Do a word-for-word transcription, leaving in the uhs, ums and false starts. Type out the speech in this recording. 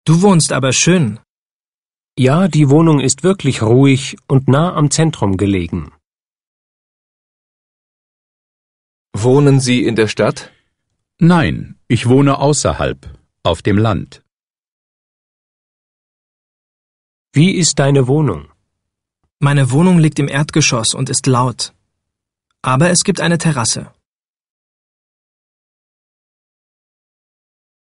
Du wohnst aber schön. Ja, die Wohnung ist wirklich ruhig und nah am Zentrum gelegen. Wohnen Sie in der Stadt? Nein, ich wohne außerhalb, auf dem Land. Wie ist deine Wohnung? Meine Wohnung liegt im Erdgeschoss und ist laut. Aber es gibt eine Terrasse.